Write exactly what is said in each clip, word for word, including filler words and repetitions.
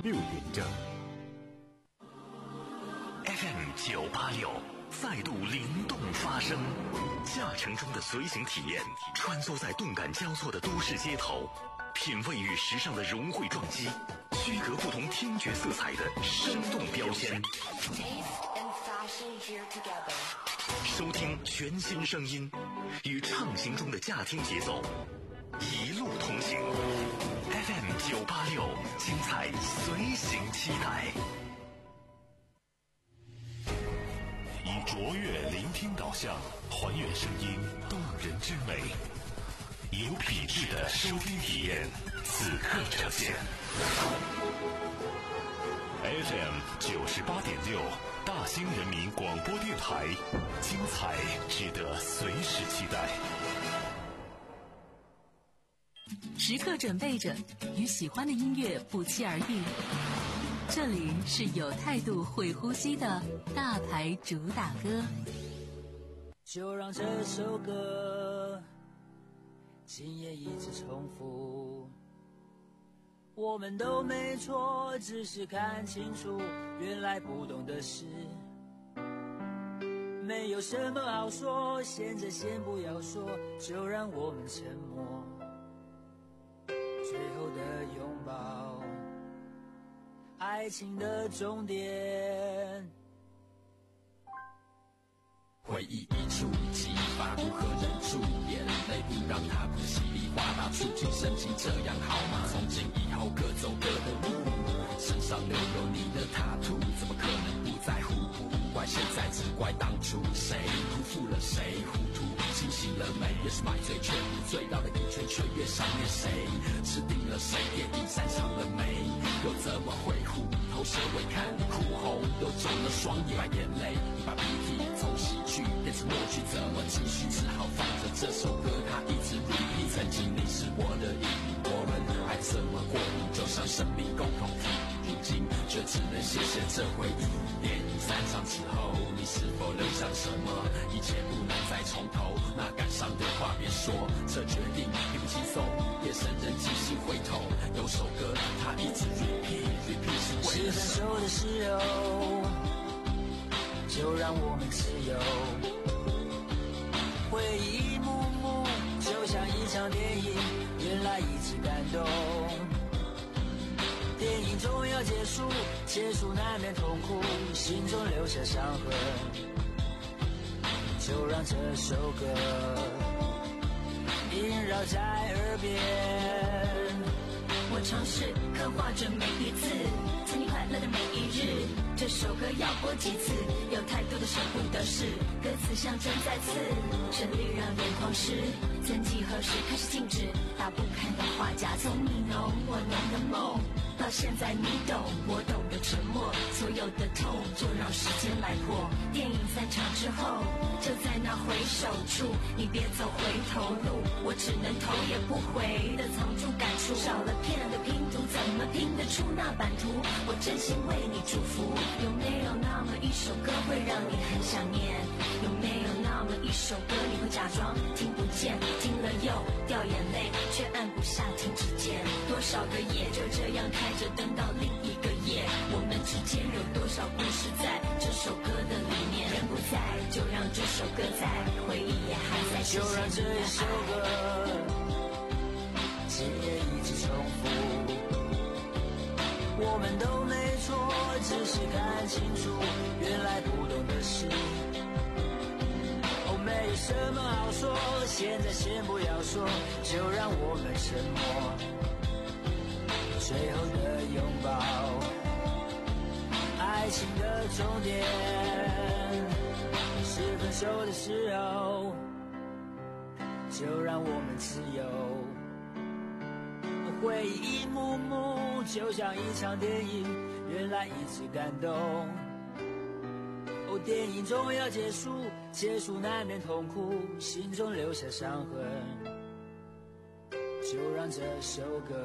六点整。 F M 九八六再度灵动发声，驾乘中的随行体验，穿梭在动感交错的都市街头，品味与时尚的融汇撞击，区隔不同听觉色彩的生动标签。收听全新声音，与畅行中的驾听节奏，一路同行。F M 九八六，精彩随行期待。以卓越聆听导向，还原声音动人之美，有品质的收听体验，此刻呈现。F M 九十八点六，大兴人民广播电台，精彩值得随时期待。 时刻准备着，与喜欢的音乐不期而遇。这里是有态度会呼吸的大牌主打歌， 就让这首歌今夜一直重复。我们都没错，只是看清楚，原来不懂的事没有什么好说，现在先不要说，就让我们沉默。最后的拥抱，爱情的终点。 回忆一触即发，不可忍住眼泪，不让它不稀里哗啦触进神经，这样好吗？从今以后各走各的路，身上留有你的塔图，怎么可能不在乎？不怪现在，只怪当初谁辜负了谁，糊涂清醒了没？越是买醉却不醉，绕了一圈却越想念谁，吃定了谁？电影散场了没？又怎么会虎头蛇尾？看你哭红又肿了双眼，把眼泪你把鼻涕从喜剧变成默剧，怎么继续？只好放着这首歌，它一直 repeat。曾经你是我的影，我们还怎么过瘾？就像生命共同体，如今却只能谢谢这回忆。电影散场之后，你是否留下什么？一切不能再重头，那感伤的话别说，这决定并不轻松。夜深人静心回头，有首歌它一直 repeat repeat， 是为了是分手的时候，就让我们自由。回忆一幕幕，就像一场电影，原来一直感动。电影终要结束，结束难免痛苦，心中留下伤痕。就让这首歌萦绕在耳边。 我尝试刻画着每一次曾经快乐的每一日，这首歌要播几次，有太多的舍不得事，歌词像针在刺，旋律让眼眶湿。曾几何时开始静止，打不开的画夹，从你浓我浓的梦，到现在你懂我懂的沉默，所有的痛就让时间来破。电影散场之后，就在那回首处，你别走回头路，我只能头也不回的藏住感触，少了片的拼图，怎么拼得出那版图？我真心为你祝福。有没有那么一首歌会让你很想念？有没有那么一首歌你会假装听不见，听了又掉眼泪，却按不下停止键？多少个夜就这样开着灯到另一个夜，我们之间有多少故事在这首歌的里面？人不在，就让这首歌在，回忆也还在， 就让这一首歌今夜一直重复。我们都没错，只是看清楚，原来不懂的事哦，没有什么好说，现在先不要说，就让我们沉默。最后的拥抱，爱情的终点，是分手的时候，就让我们自由。回忆一幕幕，就像一场电影，原来一直感动。哦，电影终要结束，结束难免痛苦，心中留下伤痕。就让这首歌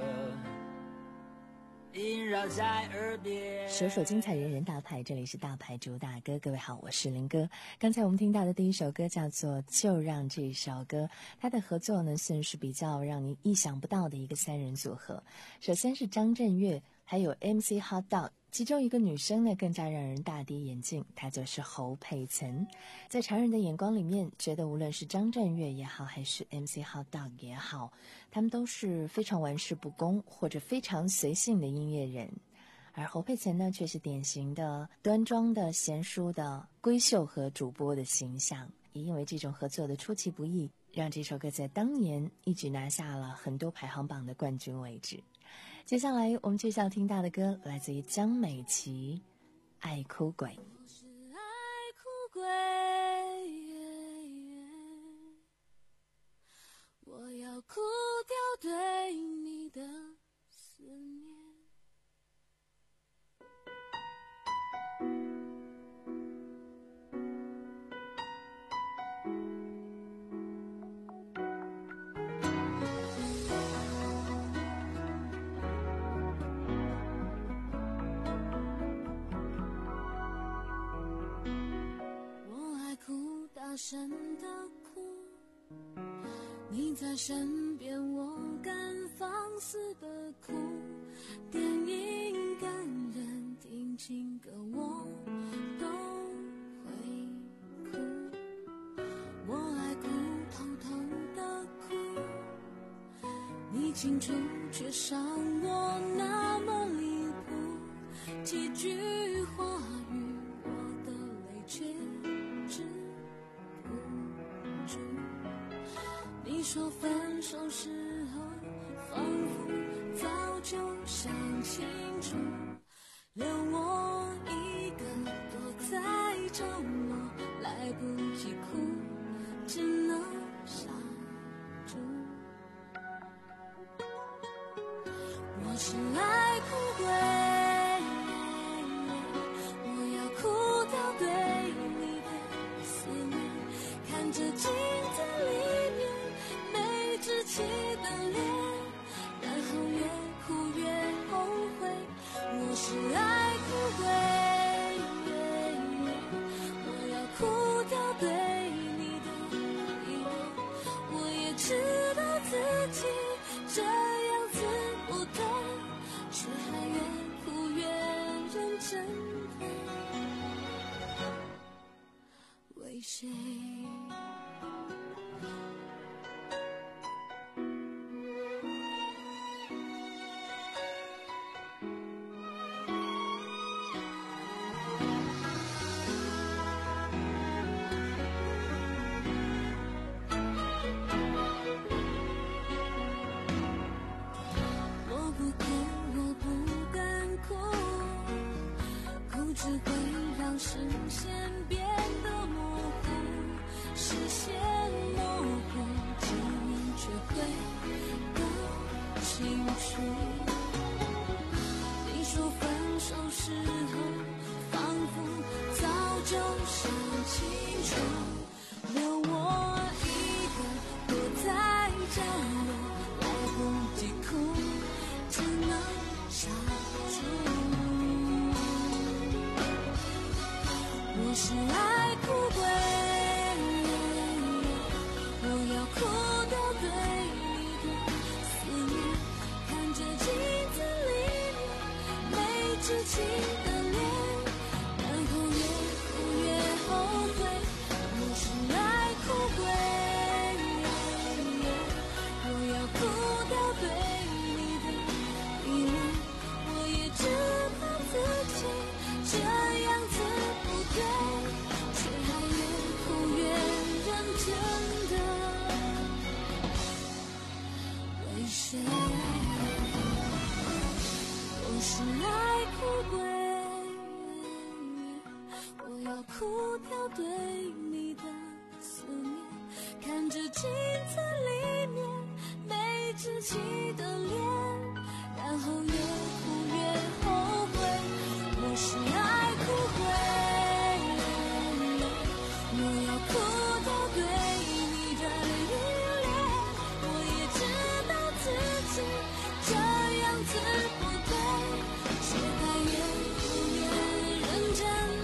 萦绕在耳边。 首首精彩人人大牌，这里是大牌主打歌。各位好，我是林哥。刚才我们听到的第一首歌叫做《就让》，这首歌它的合作呢算是比较让你意想不到的一个三人组合。首先是张震岳、 还有 M C Hot Dog， 其中一个女生呢更加让人大跌眼镜，她就是侯佩岑。在常人的眼光里面，觉得无论是张震岳也好，还是 M C Hot Dog 也好，他们都是非常玩世不恭或者非常随性的音乐人。而侯佩岑呢，却是典型的端庄的、贤淑的闺秀和主播的形象。也因为这种合作的出其不意，让这首歌在当年一举拿下了很多排行榜的冠军位置。接下来我们介绍听到的歌来自于江美琪，《爱哭鬼》。 我是爱哭鬼，我要哭掉对你的思念。大声的哭，你在身边，我敢放肆的哭。电影感人，听情歌我都会哭。我爱哭，偷偷的哭，你清楚却伤我那么离谱。几句话语，我的泪却止你说分手时候，仿佛早就想清楚，留我一个躲在角落，来不及哭，只能傻住。我是爱哭鬼，我要哭掉对你的思念，看着镜子里面没稚气的脸，然后越哭越后悔。我是爱哭鬼，我要哭掉对你的依恋。我也知道自己这样子不对，却还越哭越认真的为谁。只会让视线变得模糊，视线模糊，记忆却会更清楚。你说分手时候，仿佛早就想清楚，留我一个躲在角落，来不及哭，只能傻住。我是爱哭鬼，我要哭掉对你的思念，看着镜子里面没稚气的脸，然后越哭越后悔。我是爱哭鬼，我要哭掉对你的依恋。我也知道自己这样子不对，却还越哭越认真的为谁。我是爱哭鬼，我要哭掉对你的思念，看着镜子里面没稚气的脸，然后越哭越后悔。我是爱哭鬼，我要哭掉对你的依恋。我也知道自己这样子不对，却还越哭越认真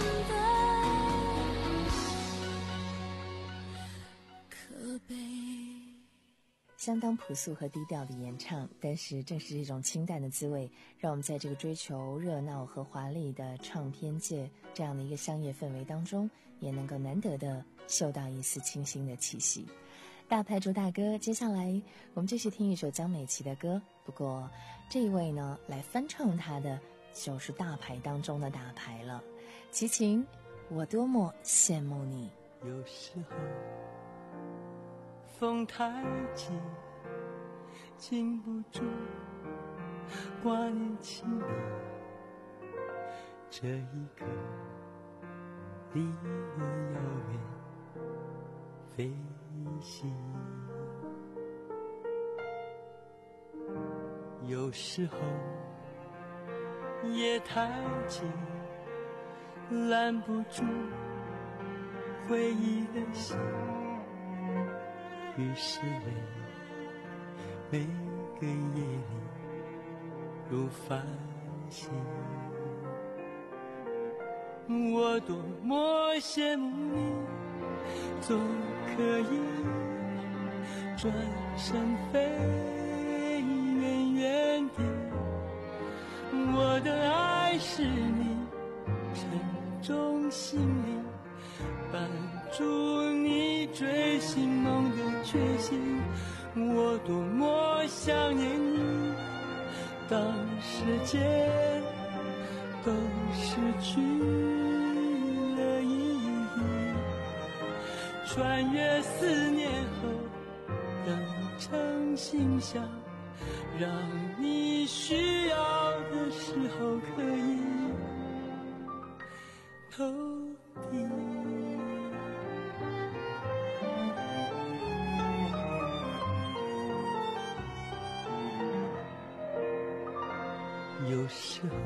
的可悲。 相当朴素和低调的演唱，但是正是这种清淡的滋味，让我们在这个追求热闹和华丽的唱片界这样的一个商业氛围当中，也能够难得的嗅到一丝清新的气息。大牌主打歌，接下来我们继续听一首江美琪的歌，不过这一位呢，来翻唱她的就是大牌当中的大牌了。齐秦，我多么羡慕你。 有时候风太急，禁不住挂念起你，这一刻离我遥远飞行。有时候夜太静，拦不住回忆的心，于是每每个夜里如繁星。我多么羡慕你，总可以转身飞远远地。我的爱是你沉重心灵，伴助你追寻梦的决心。我多么想念你，当世界都失去了意义，穿越思念后等成信箱，让你需要的时候可以投递。有时候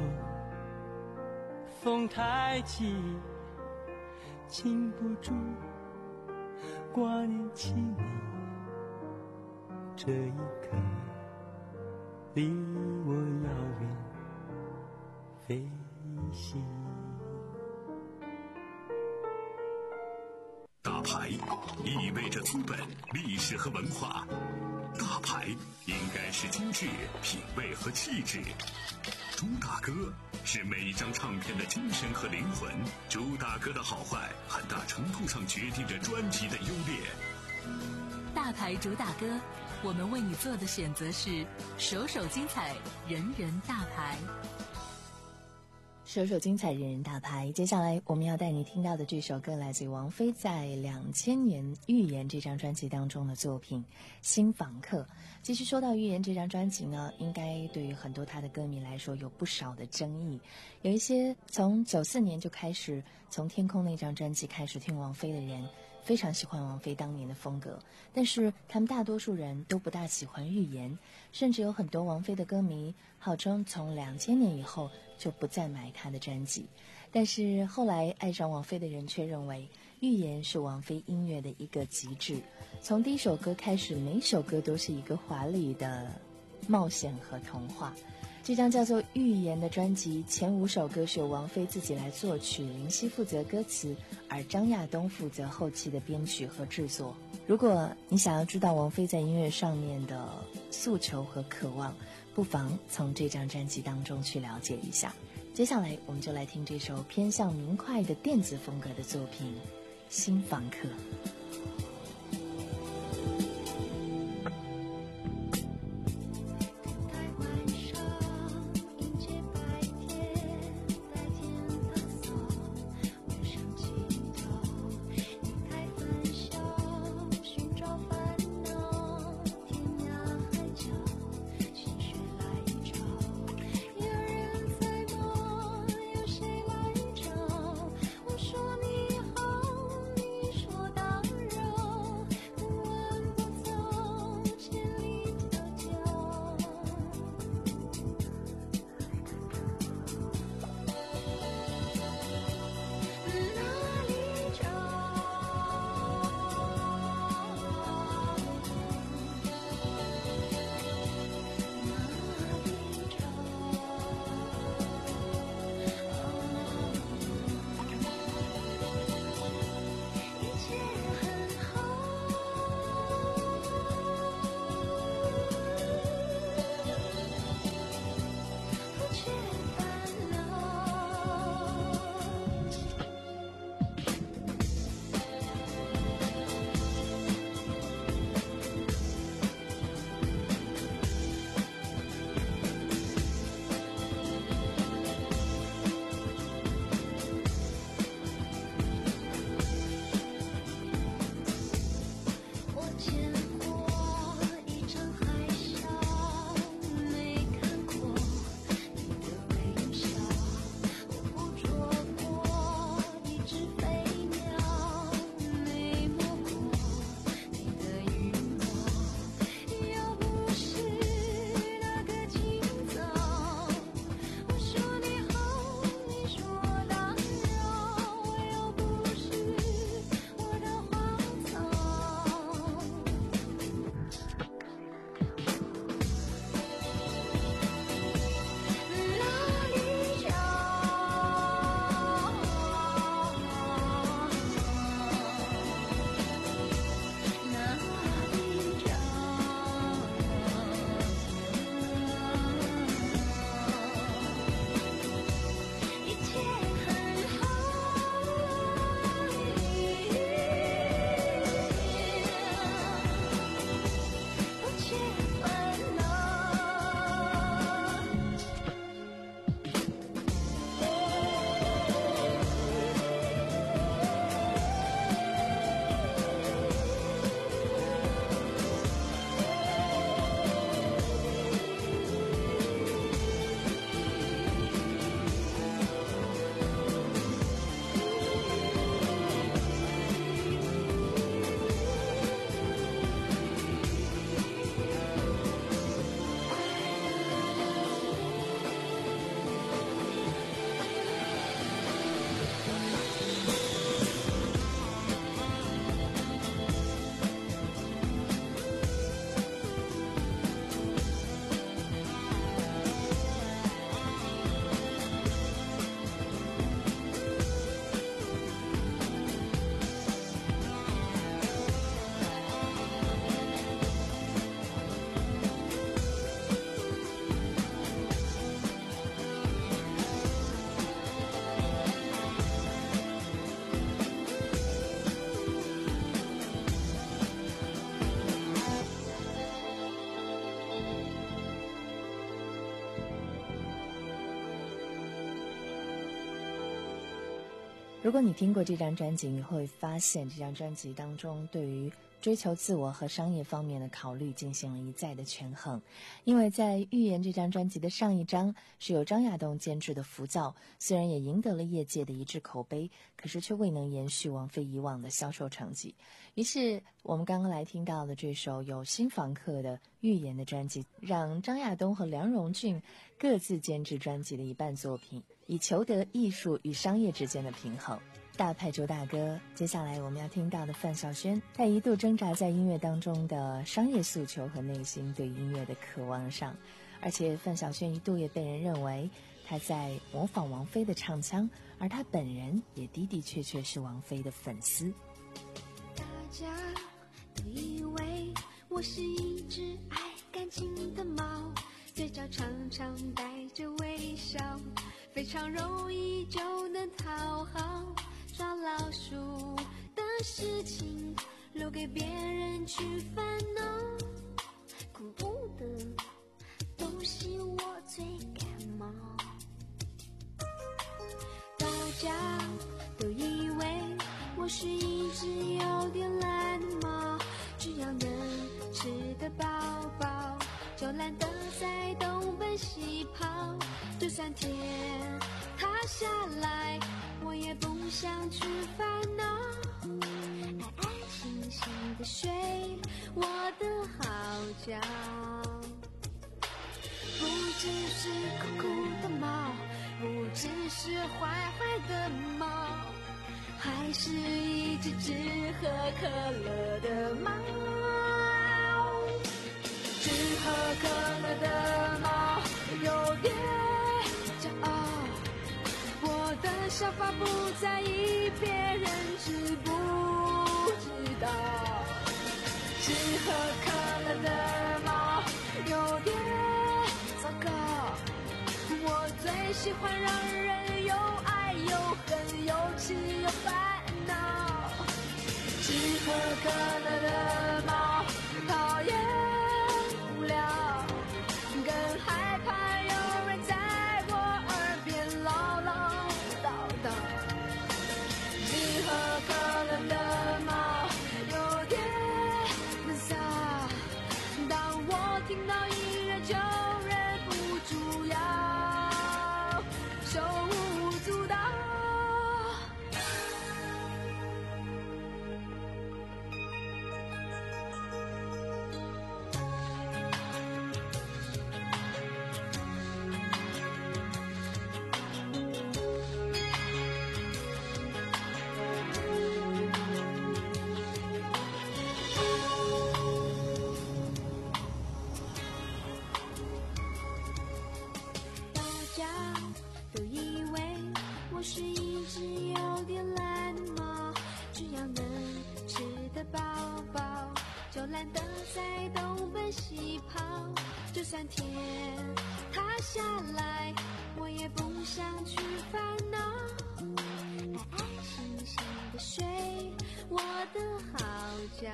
风太急，禁不住挂念起你，这一刻离我遥远飞行。 大牌意味着资本、历史和文化，大牌应该是精致、品味和气质。主打歌是每一张唱片的精神和灵魂，主打歌的好坏很大程度上决定着专辑的优劣。 大牌主打歌，我们为你做的选择是首首精彩，人人大牌。 首首精彩，人人大牌。接下来我们要带你听到的这首歌来自于王菲在两千年《预言》这张专辑当中的作品《新访客》。其实说到《预言》这张专辑呢，应该对于很多他的歌迷来说有不少的争议。有一些从九四年就开始从《天空》那张专辑开始听王菲的人，非常喜欢王菲当年的风格，但是他们大多数人都不大喜欢《预言》，甚至有很多王菲的歌迷号称从两千年以后就不再买她的专辑。但是后来爱上王菲的人却认为，《预言》是王菲音乐的一个极致，从第一首歌开始，每首歌都是一个华丽的冒险和童话。这张叫做《预言》的专辑，前五首歌是由王菲自己来作曲，林夕负责歌词，而张亚东负责后期的编曲和制作。如果你想要知道王菲在音乐上面的诉求和渴望，不妨从这张专辑当中去了解一下。接下来我们就来听这首偏向明快的电子风格的作品《新访客》。 我说你好，你说当如果你听过这张专辑，你会发现这张专辑当中对于追求自我和商业方面的考虑进行了一再的权衡。因为在《预言》这张专辑的上一张是由张亚东监制的《浮躁》，虽然也赢得了业界的一致口碑，可是却未能延续王菲以往的销售成绩。于是我们刚刚来听到的这首有新房客的《预言》的专辑，让张亚东和梁荣俊各自监制专辑的一半作品，以求得艺术与商业之间的平衡。大派主打歌，接下来我们要听到的范晓萱，她一度挣扎在音乐当中的商业诉求和内心对音乐的渴望上，而且范晓萱一度也被人认为她在模仿王菲的唱腔，而她本人也的的确确是王菲的粉丝。 大家都以为我是一只爱干净的猫，嘴角常常带着微笑，非常容易就能讨好，抓老鼠的事情留给别人去烦恼，恐怖的东西我最感冒。大家都以为我是一只有点懒的猫，只要能吃得饱饱，就懒得在东奔西跑，就算天塌下来我也不想去烦恼，安安心心的睡我的好觉。不只是酷酷的猫，不只是坏坏的猫，还是一只只喝可乐的猫。只喝可乐的猫有点骄傲，我的想法不在意，别人知不知道。只喝可乐的猫有点糟糕，我最喜欢让人又爱又恨，又气又烦恼。只喝可乐的猫讨厌无聊，更害怕有人在我耳边唠唠叨叨。只喝可乐的猫有点闷骚，当我听到音乐就忍不住要手舞足蹈。大家都以为我是一只有点懒的猫，只要能吃得饱饱，就懒得在东奔西跑，就算天塌下来我也不想去烦恼，安安心心的睡我的好觉。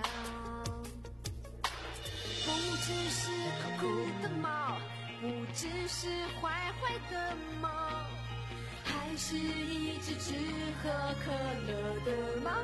不只是酷酷的猫，不只是坏坏的猫，还是一只只喝可乐的猫。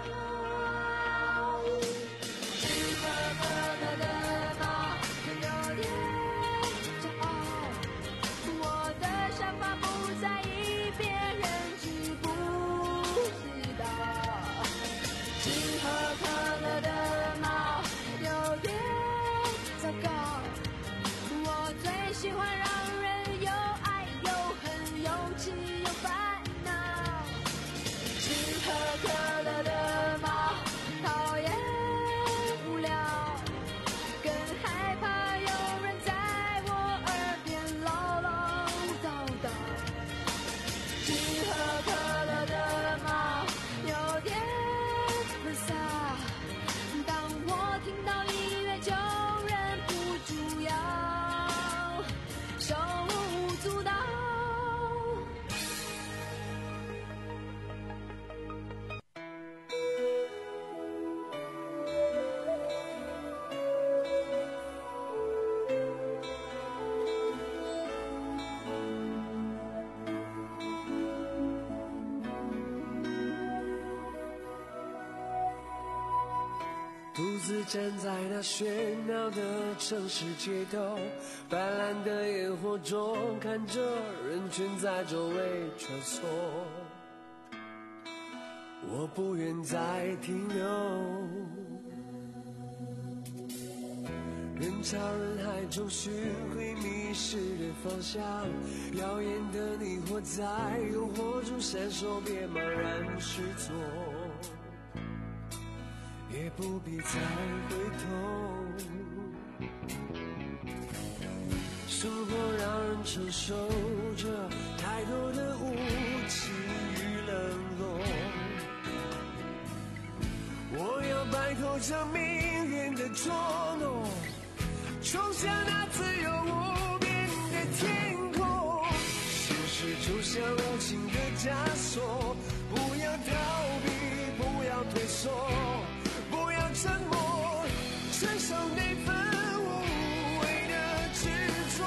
只喝可乐的猫有点骄傲，我的想法不在意，别人知不知道。只喝可乐的猫有点糟糕，我最喜欢让人又爱又恨，又气又烦恼。只喝可乐的猫讨厌无聊， 独自站在那喧闹的城市街头，斑斓的烟火中，看着人群在周围穿梭。我不愿再停留，人潮人海中寻回迷失的方向，耀眼的你火在诱惑中闪烁，别茫然失措，也不必再回头。生活让人承受着太多的无情与冷落，我要摆脱这命运的捉弄，冲向那自由无边的天空。现实就像无情的枷锁，不要逃避，不要退缩，不要沉默，承受那份无谓的执着。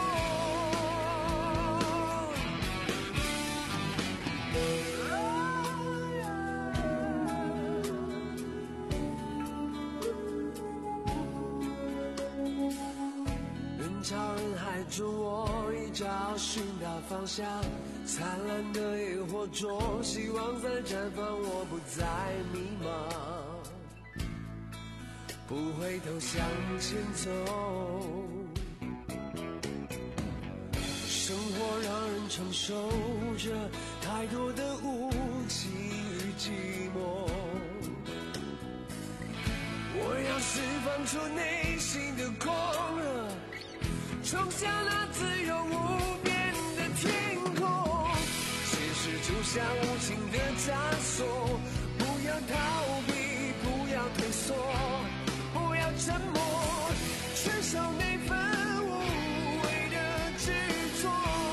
人潮人海中，我一找寻到方向，灿烂的烟火中，希望在绽放，我不再迷茫，不回头向前走。生活让人承受着太多的无情与寂寞，我要释放出内心的狂热，冲向那自由无边的天空。现实就像无情的枷锁，不要逃避，不要退缩，不要沉默，承受那份无谓的执着。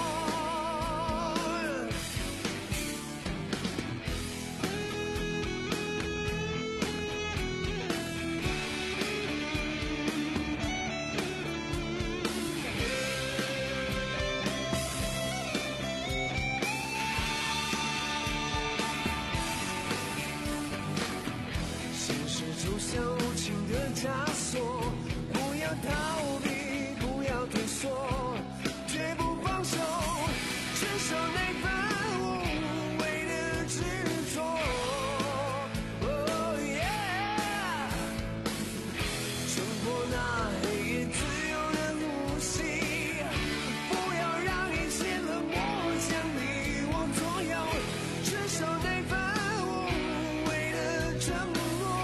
就像无情的枷锁，不要逃避，不要退缩，绝不放手，承受那份无谓的执着。Oh yeah， 冲破那黑夜，自由的呼吸，不要让一切冷漠将你我左右，承受那份无谓的沉默。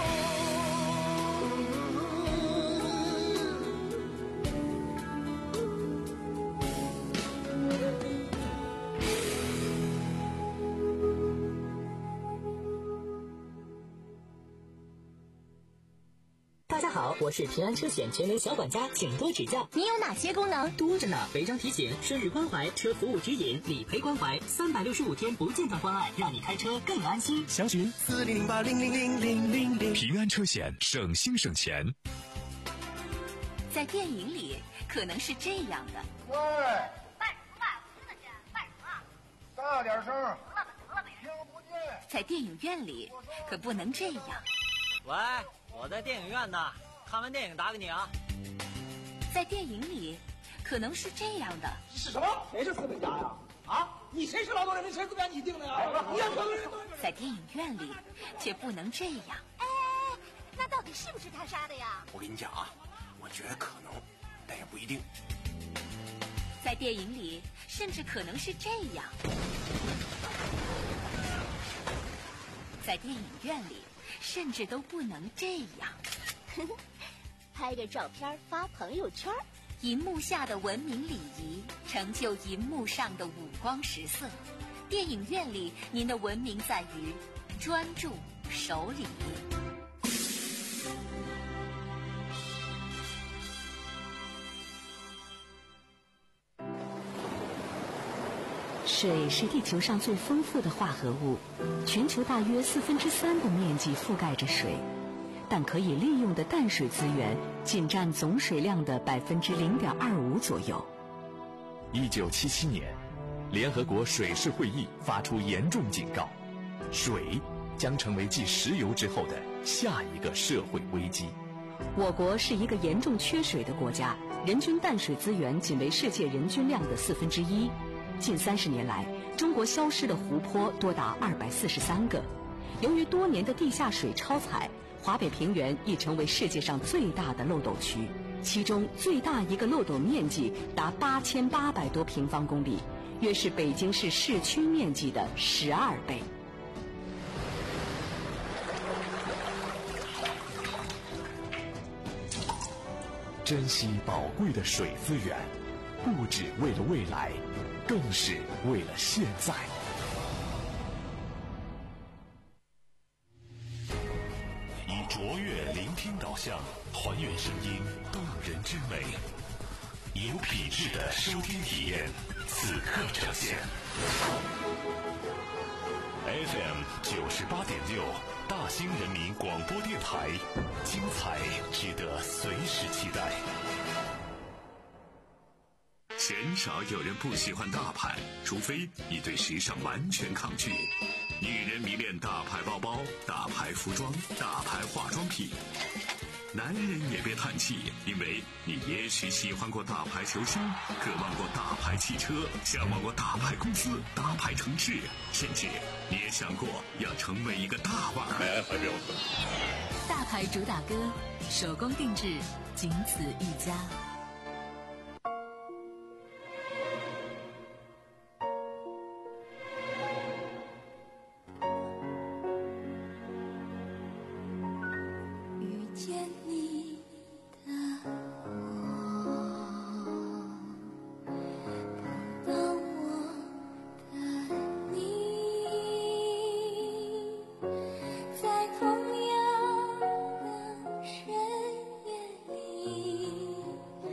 大家好，我是平安车险全能小管家，请多指教。 你有哪些功能？ 多着呢，违章提醒、生日关怀、车服务指引、理赔关怀，三百六十五天不间断关爱，让你开车更安心。 详询四零零八零零零零零零。 平安车险，省心省钱。 在电影里，可能是这样的。 喂，卖什么卖？我听得见，卖什么？大点声。得了吧，得了吧，听不见。 在电影院里，可不能这样。 喂，我在电影院呢，看完电影打给你啊。 在电影里，可能是这样的。 是什么？谁是资本家呀？啊，你谁是劳动人民？谁资本家你定的呀？你要可能在电影院里，却不能这样。 哎，那到底是不是他杀的呀？ 我跟你讲啊，我觉得可能，但也不一定。 在电影里，甚至可能是这样。在电影院里，甚至都不能这样。 拍个照片发朋友圈， 银幕下的文明礼仪成就银幕上的五光十色。电影院里，您的文明在于专注守礼。 水是地球上最丰富的化合物，全球大约四分之三的面积覆盖着水，但可以利用的淡水资源仅占总水量的百分之零点二五左右。 一九七七年，联合国水事会议发出严重警告，水将成为继石油之后的下一个社会危机。 我国是一个严重缺水的国家，人均淡水资源仅为世界人均量的四分之一。近三十年来，中国消失的湖泊多达二百四十三个。由于多年的地下水超采，华北平原已成为世界上最大的漏斗区，其中最大一个漏斗面积达八千八百多平方公里，约是北京市市区面积的十二倍。 珍惜宝贵的水资源，不只为了未来，更是为了现在。以卓越聆听导向，还原声音动人之美，有品质的收听体验，此刻呈现。F M 九十八点六，大兴人民广播电台，精彩值得随时期待。鲜少有人不喜欢大牌，除非你对时尚完全抗拒。女人迷恋大牌包包、大牌服装、大牌化妆品。男人也别叹气，因为你也许喜欢过大牌球星，渴望过大牌汽车，向往过大牌公司、大牌城市，甚至你也想过要成为一个大腕儿。 大牌主打歌，手工定制，仅此一家。 深夜里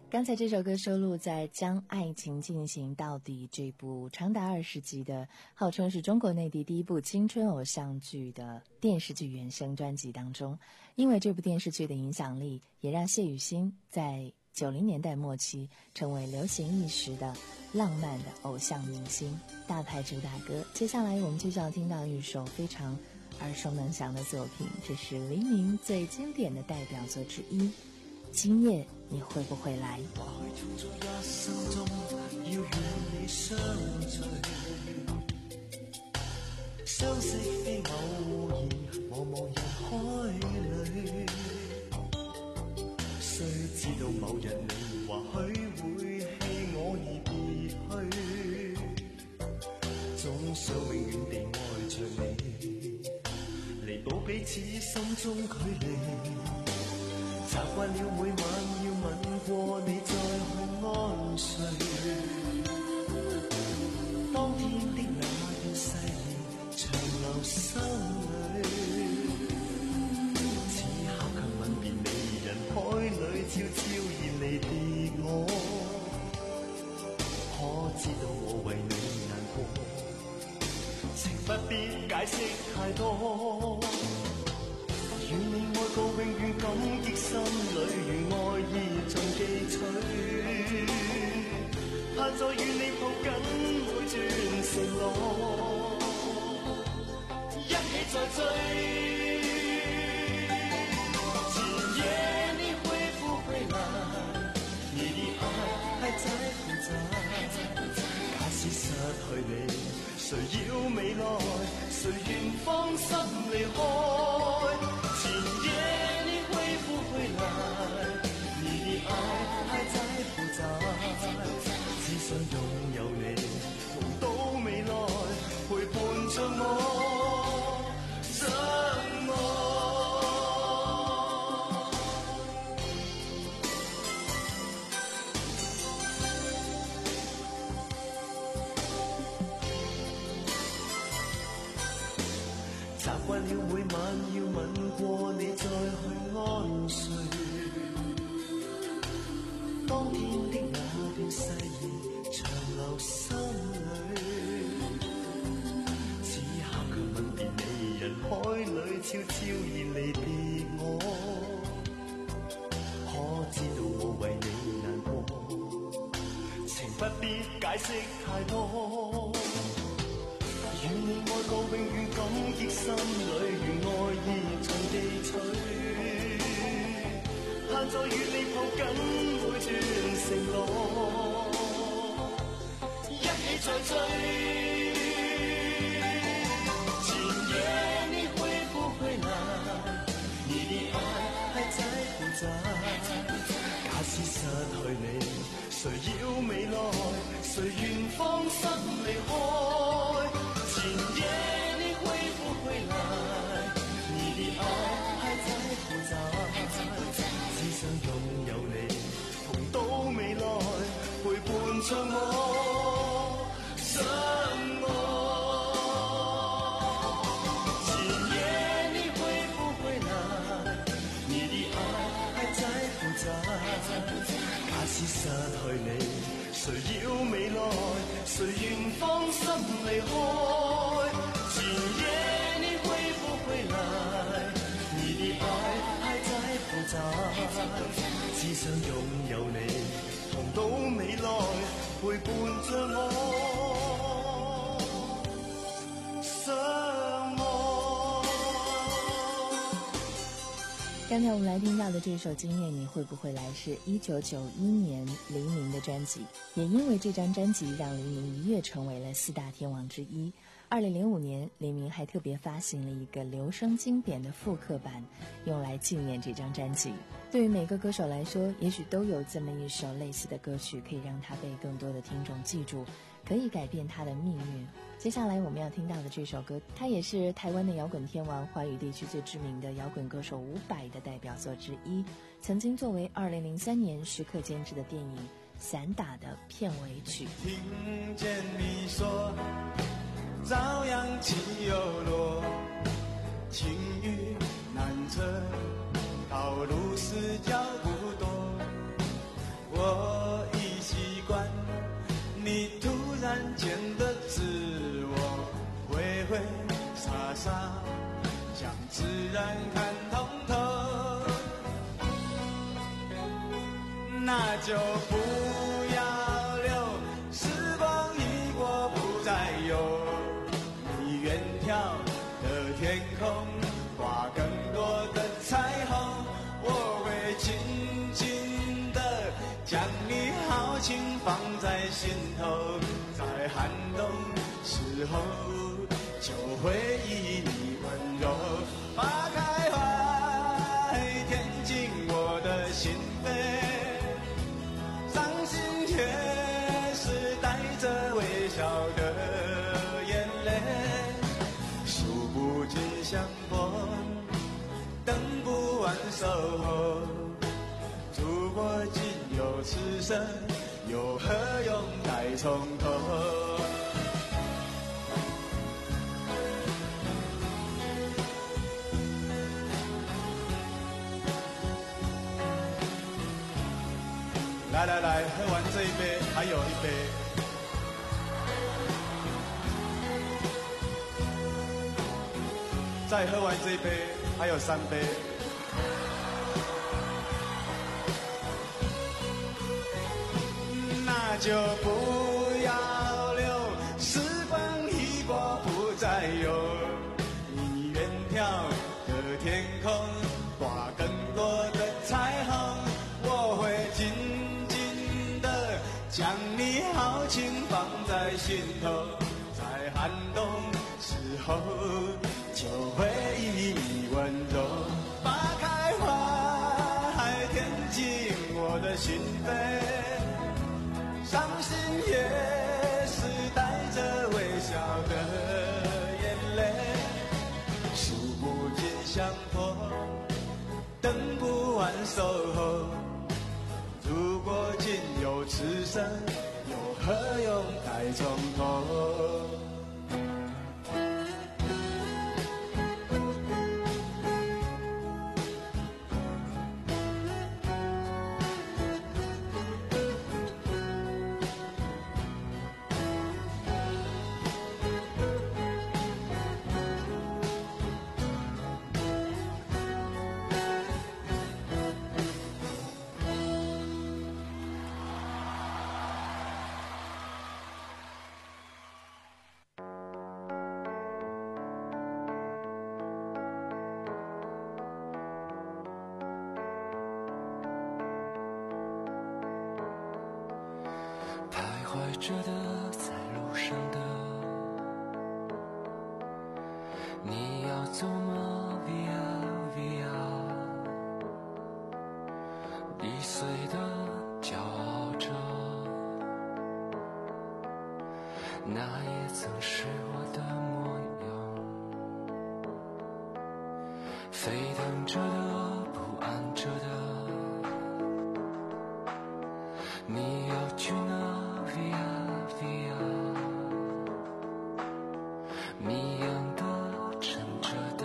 刚才这首歌收录在《将爱情进行到底》这部长达二十集的，号称是中国内地第一部青春偶像剧的电视剧原声专辑当中。因为这部电视剧的影响力，也让谢雨欣在九零年代末期成为流行一时的浪漫的偶像明星。大牌主打歌，接下来我们就是要听到一首非常耳熟能详的作品，这是黎明最经典的代表作之一。今夜你会不会來？ 或許衝咗一生中要與你相聚，相識非偶然，茫茫人海裏，雖知道某日你或許會棄我而別去，總想永遠地愛着你，彌補彼此心中距離。習慣了每晚要吻過你再去安睡，當天的那段誓言長留心裏，此刻卻吻別你，人海裏悄悄然離別我，可知道我為你難過，情不必解釋太多，願你愛過永遠感激心裏，如愛意盡記取，盼再與你抱緊每段承諾，一起再追。今夜你會不會來？你的愛還在不在？假使失去你，誰要未來？誰願放心離開？今夜你會不會來？你的愛還在不在？只想擁有你，同到未來，陪伴着我，真愛。習慣了每晚要吻過你再去安睡，當天的那段誓言長留心裏，此刻卻吻別你，人海裏悄悄然離別我，可知道我為你難過，情不必解釋太多，願你愛過永遠感激心裏，如愛意盡記取，盼再與你抱緊每段承諾，一起再追。今夜你會不會來？你的愛還在不在？假使失去你，誰要未來？誰願放心離開？今夜你會不會來？你的愛還在不在？只想擁有你，同到未來，陪伴着我，真愛。今夜你會不會來？你的愛還在不在？假使失去你，誰要未來？誰願放心離開？今夜你會不會來？你的愛還在不在？只想擁有你，同到未來，陪伴着我，相愛。 刚才我们来听到的这首《今夜你会不会来》是一九九一年黎明的专辑，也因为这张专辑让黎明一跃成为了四大天王之一。二零零五年，黎明还特别发行了一个留声经典的复刻版，用来纪念这张专辑。对于每个歌手来说，也许都有这么一首类似的歌曲，可以让他被更多的听众记住，可以改变他的命运。接下来我们要听到的这首歌，它也是台湾的摇滚天王，华语地区最知名的摇滚歌手伍佰的代表作之一，曾经作为二零零三年时刻监制的电影《散打》的片尾曲。 听见你说朝阳起又落，晴雨难测，道路是脚不多，我挥洒洒，将自然看通透。那就不要留，时光一过不再有。你远眺的天空，挂更多的彩虹，我会紧紧地将你豪情放在心头，在寒冬时候就会以你温柔花开怀，填进我的心扉。伤心也是带着微笑的眼泪，数不尽相逢，等不完守候。如果仅有此生，又何用再从头？来来来，喝完这一杯，还有一杯。再喝完这一杯，还有三杯。那就不要留，时光一过不再有。你远眺的天空，挂更多的彩虹，我会紧将你豪情放在心头，在寒冬时候就会以你温柔花开怀，填进我的心扉。伤心也是带着微笑的眼泪，数不尽相逢，等不完守候。如果仅有此生，又何用再从头？ 徘徊着的，在路上的，你要走吗 ？Via Via， 易碎的骄傲着，那也曾是我的模样。沸腾着的，不安着的，你要去哪？Via Via， 谜样的，沉着的，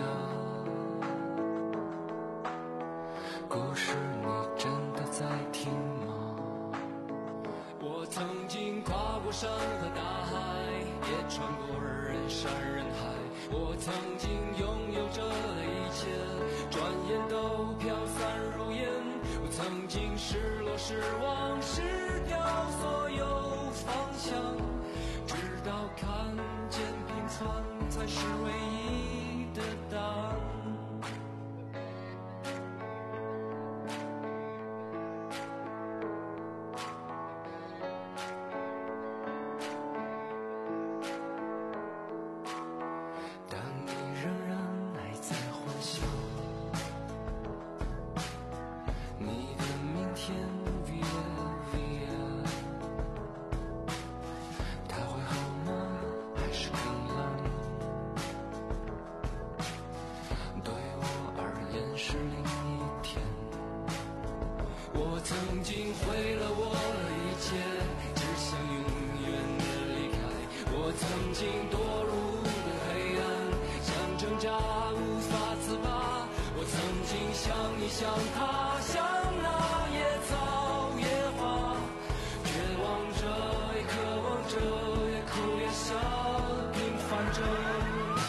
故事你真的在听吗？我曾经跨过山和大海，也穿过人山人海。我曾经拥有着一切，转眼都飘散如烟。我曾经失落失望失掉所有方向，直到看见平凡才是唯一的答案。但你仍然还在幻想你的明天 Via Via， 它会好吗？还是更冷？对我而言是另一天。我曾经毁了我的一切，只想永远的离开。我曾经堕入的黑暗，想挣扎无法自拔。我曾经像你像他，像那野草野花，绝望着也渴望着，也哭也笑，平凡着。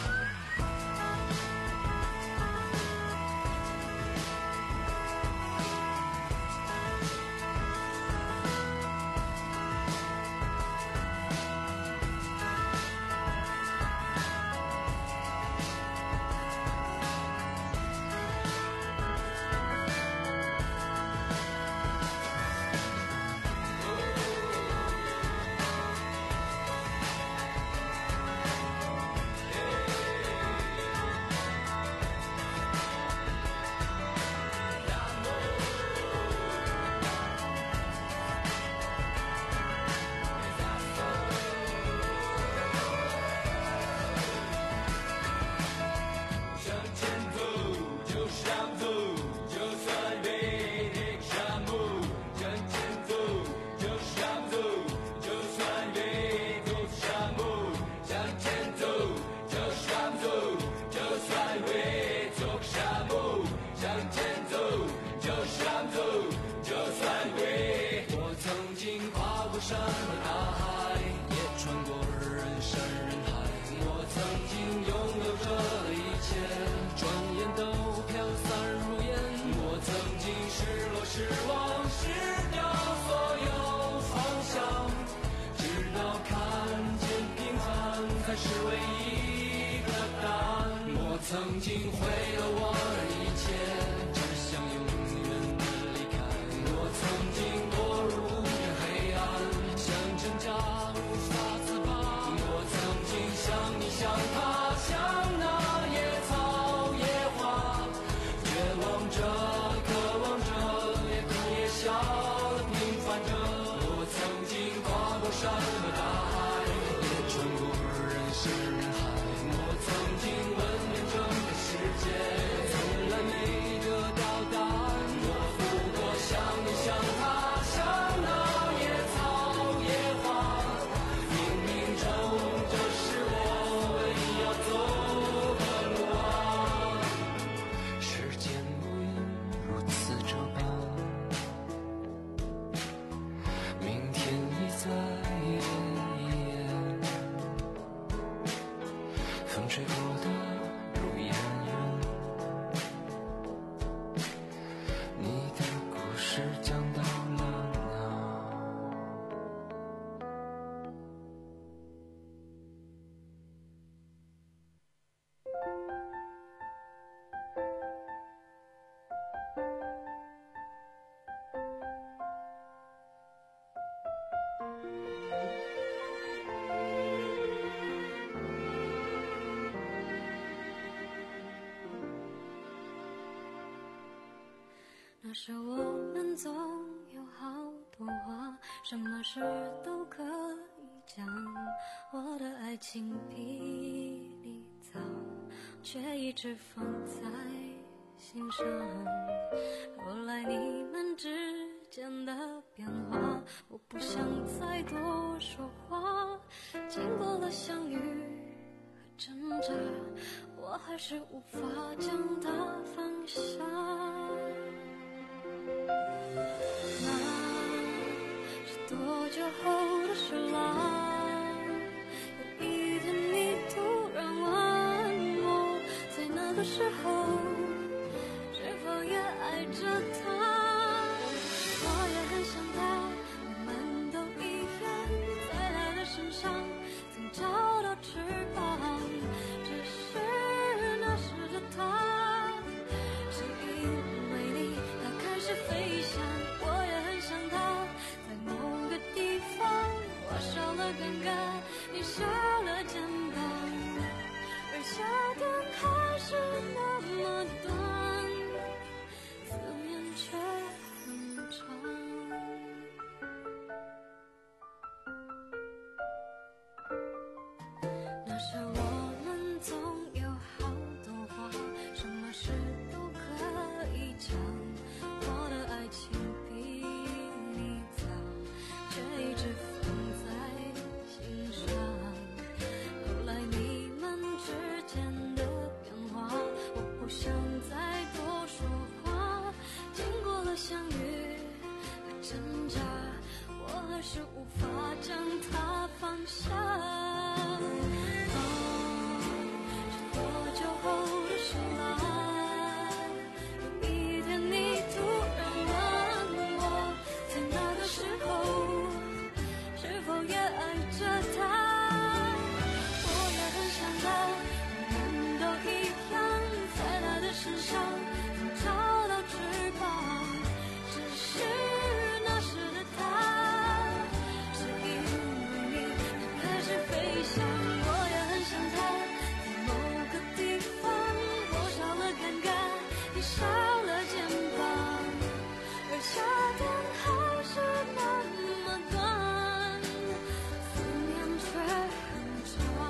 曾经毁了我一切，只想永远的离开。我曾经堕入无边黑暗，想挣扎无法自拔。我曾经像你像他像那野草野花，绝望着渴望着，也哭也笑的平凡着。我曾经跨过山和大海，也穿过人山人海。我曾经问遍整个世界，从来没得到答案。我不过像你像他像那野草野花，冥冥中这是我唯一要走的路啊。时间无言如此这般，明天已在风吹过的路沿远，你的故事讲到了哪？ 那时我们总有好多话，什么事都可以讲。我的爱情比你早，却一直放在心上。后来你们之间的变化，我不想再多说话。经过了相遇和挣扎，我还是无法将它放下。那是多久后的事啦？有一天你突然问我，在那个时候是否也爱着他？我也很想他，我们都一样，在他的身上曾找到翅膀。只是那时的他，是因为你他开始飞翔。我也很想他，在某个地方我少了尴尬，你少了肩膀，而夏天还是那么短，思念却很长。那时我们总有好多话，什么事都可以讲。我的爱情比你早，却一直放在心上。后来你们之间的变化，我不想再多说话。经过了相遇和挣扎，我还是无法将它放下。哦，是多久后的事啦？有一天你突然问我，在那个时候是否也爱着他？我也很想他，我们都一样，在他的身上能找到翅膀。只是那时的他，是因为你他开始飞翔。我也很想他，在某个地方我少了尴尬，你少了肩膀，而夏天还是那么短，思念却很长。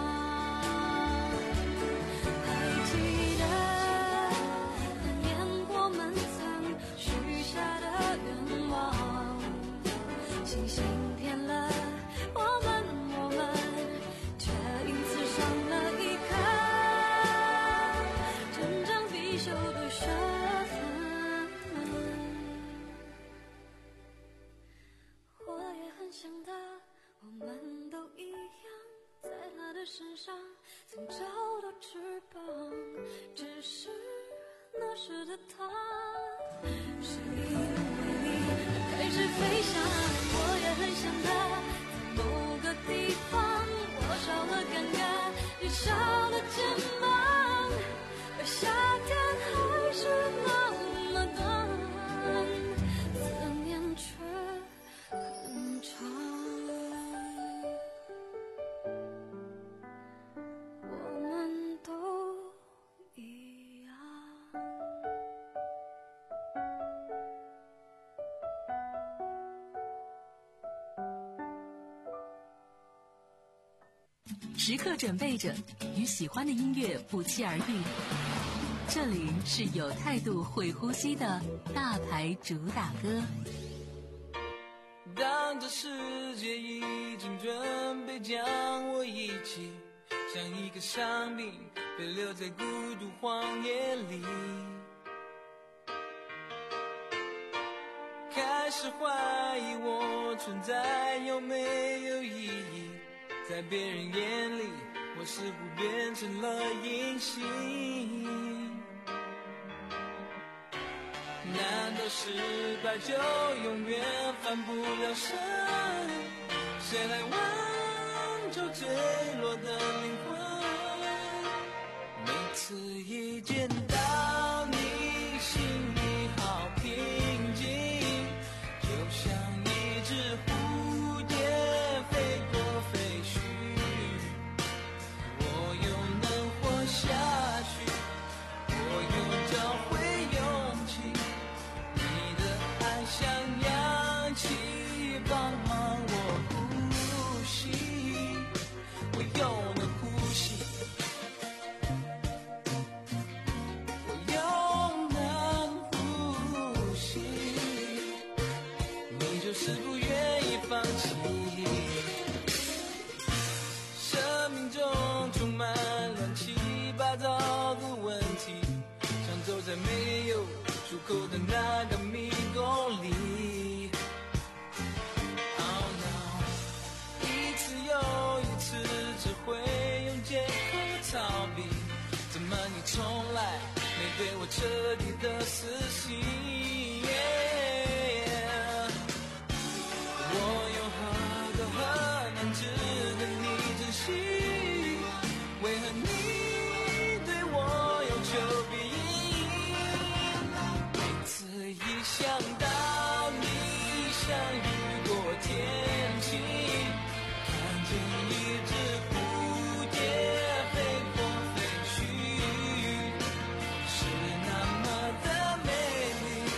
还记得那年我们曾许下的愿望，星星骗了我们，我们却因此上了一课成长必修的学分。我也很想他，我们都一样，在他的身上曾找到翅膀。只是那时的他，是因为你他开始飞翔。我也很想他，在某个地方我少了尴尬，你少了肩膀，而时刻准备着与喜欢的音乐不期而遇。这里是有态度会呼吸的大牌主打歌。 当这世界已经准备将我遗弃，像一个伤兵被留在孤独荒野里，开始怀疑我存在有没有意义，在别人眼里我似乎变成了隐形。难道失败就永远翻不了身？谁来挽救坠落的灵魂？每次一见到你，心里好平静，就像一只蝴蝶飞过废墟，我又能活下去，我又找回勇气，你的爱像氧气帮忙我呼吸，我又能呼吸，我又能呼吸，你就是不愿意放弃。生命中充满乱七八糟的问题，像走在没有出口的那个迷宫里。Oh no， 一次又一次只会用借口逃避，怎么你从来没对我彻底的死心？ Yeah， 我用何德何能值得你珍惜？为何你对我要求必应？每次一想到你像雨过天晴，看见一只蝴蝶飞过废墟，是那么的美丽，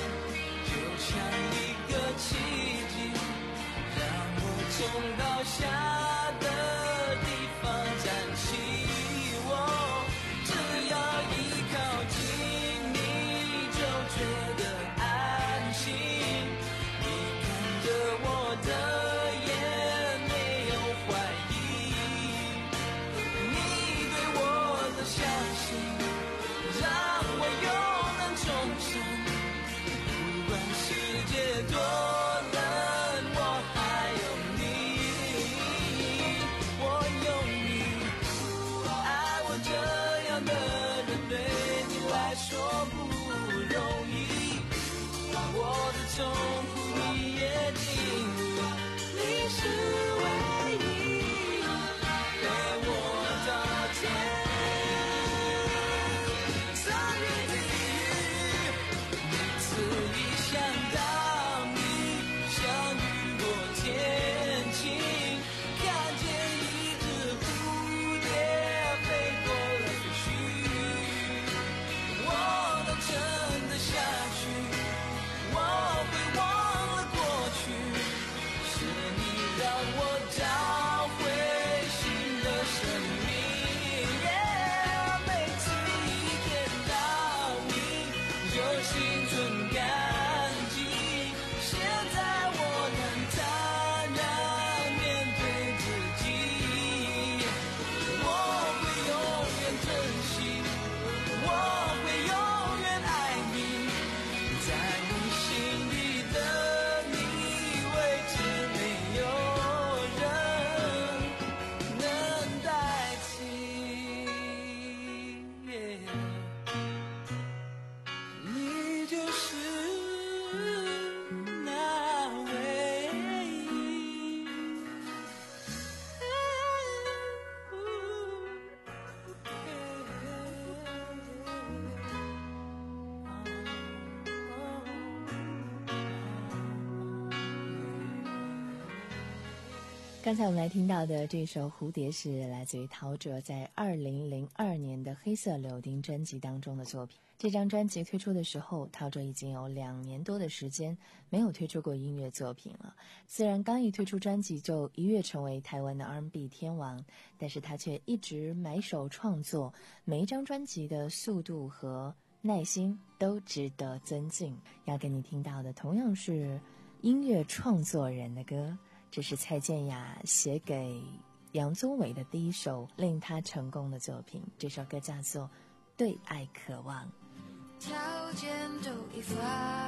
刚才我们来听到的这首《蝴蝶》是来自于陶喆在二零零二年的《黑色柳丁》专辑当中的作品。这张专辑推出的时候，陶喆已经有两年多的时间没有推出过音乐作品了。虽然刚一推出专辑就一跃成为台湾的 R and B 天王，但是他却一直埋首创作，每一张专辑的速度和耐心都值得尊敬。要给你听到的同样是音乐创作人的歌，这是蔡健雅写给杨宗纬的第一首令他成功的作品，这首歌叫做《对爱渴望》。 条件都已放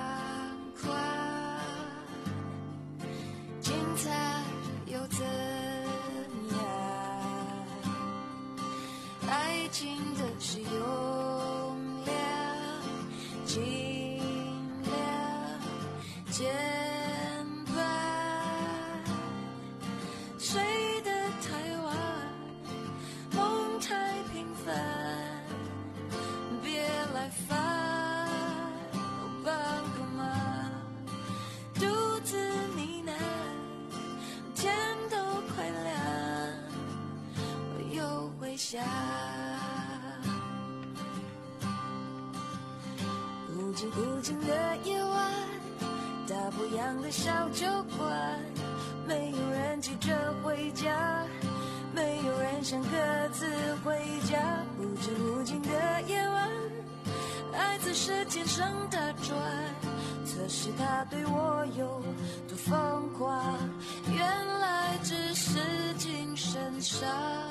宽，精彩又怎样？爱情的是用量尽量减半，谁的台湾梦太平凡，别来烦。不经不经的夜晚，大不样的小酒馆，没有人急着回家，没有人想各自回家。不知不经的夜晚，爱在舌尖上打转，测试他对我有多疯狂，原来只是精神上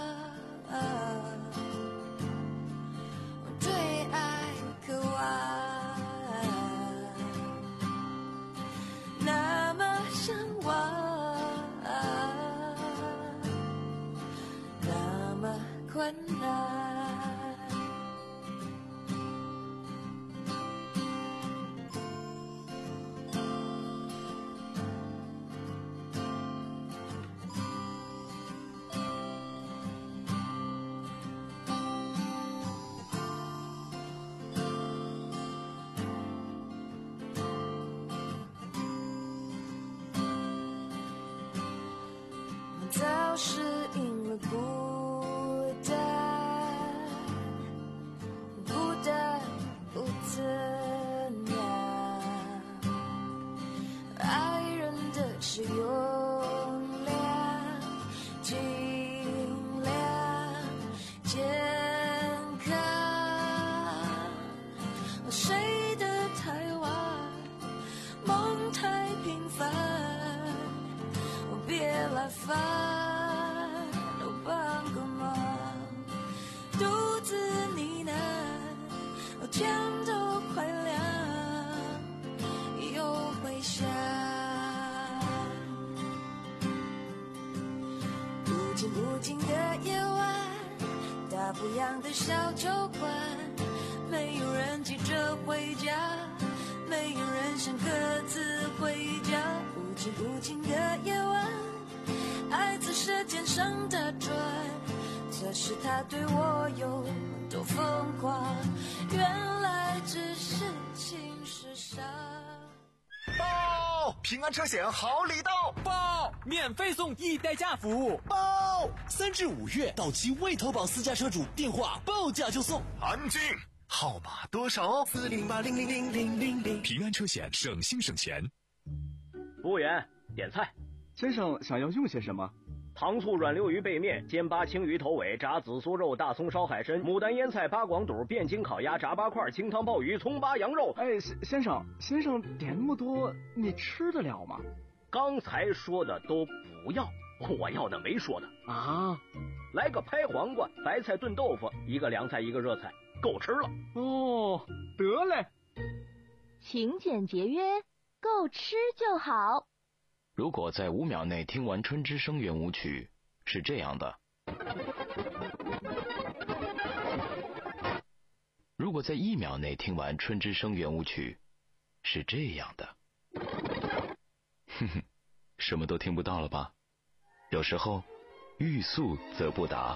对爱渴望，那么向往，那么困难。早适应了孤单，孤单不怎样，爱人的是用量尽量健康，谁的台湾梦太平凡，别来烦，都帮个忙，独自呢喃，天都快亮，又回想。不经不经的夜晚，大不样的小酒馆，没有人急着回家，没有人想各自回家。不知不经的夜晚，爱在舌尖上打转，测试他对我有多疯狂，原来只是情史上。 报！平安车险好礼到！ 报！免费送一代驾服务！ 报！三至五月到期未投保私家车主，电话报价就送。安静！号码多少？四零八零零零零零零。平安车险，省心省钱。 服务员，点菜。 先生想要用些什么？ 糖醋软溜鱼背面、煎八青鱼头尾、炸紫苏肉、大葱烧海参、牡丹腌菜、八广肚、汴京烤鸭、炸八块、清汤鲍鱼、葱八羊肉。 哎，先生，先生点那么多，你吃得了吗？ 刚才说的都不要，我要的没说的啊。 来个拍黄瓜、白菜炖豆腐，一个凉菜，一个热菜，够吃了。 哦，得嘞。 勤俭节约，够吃就好。 如果在五秒内听完《春之声》圆舞曲，是这样的；如果在一秒内听完《春之声》圆舞曲，是这样的。哼哼，什么都听不到了吧？有时候，欲速则不达。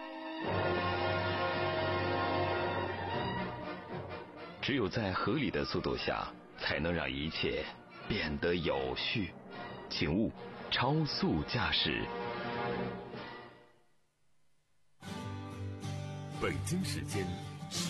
只有在合理的速度下，才能让一切变得有序。请勿超速驾驶。 北京时间